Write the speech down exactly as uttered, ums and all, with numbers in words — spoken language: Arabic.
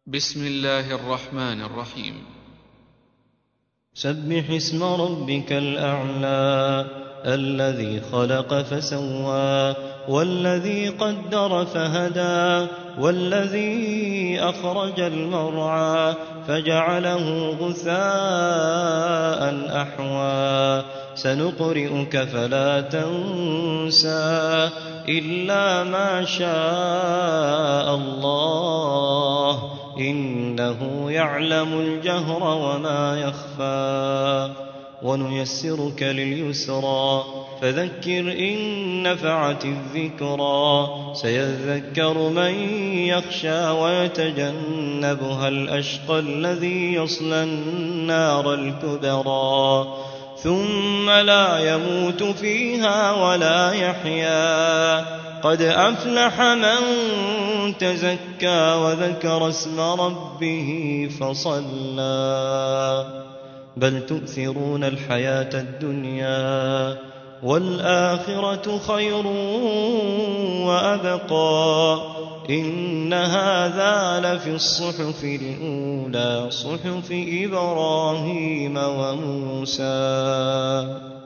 بسم الله الرحمن الرحيم. سبح اسم ربك الأعلى الذي خلق فسوى والذي قدر فهدى والذي أخرج المرعى فجعله غثاء أحوى سنقرئك فلا تنسى إلا ما شاء الله إنه يعلم الجهر وما يخفى ونيسرك لليسرى فذكر إن نفعت الذكرى سيذكر من يخشى ويتجنبها الأشقى الذي يصلى النار الكبرى ثم لا يموت فيها ولا يحيا قد أفلح من تزكى وذكر اسم ربه فصلى بل تؤثرون الحياة الدنيا والآخرة خير وأبقى إن هذا لفي الصحف الأولى صحف إبراهيم وموسى.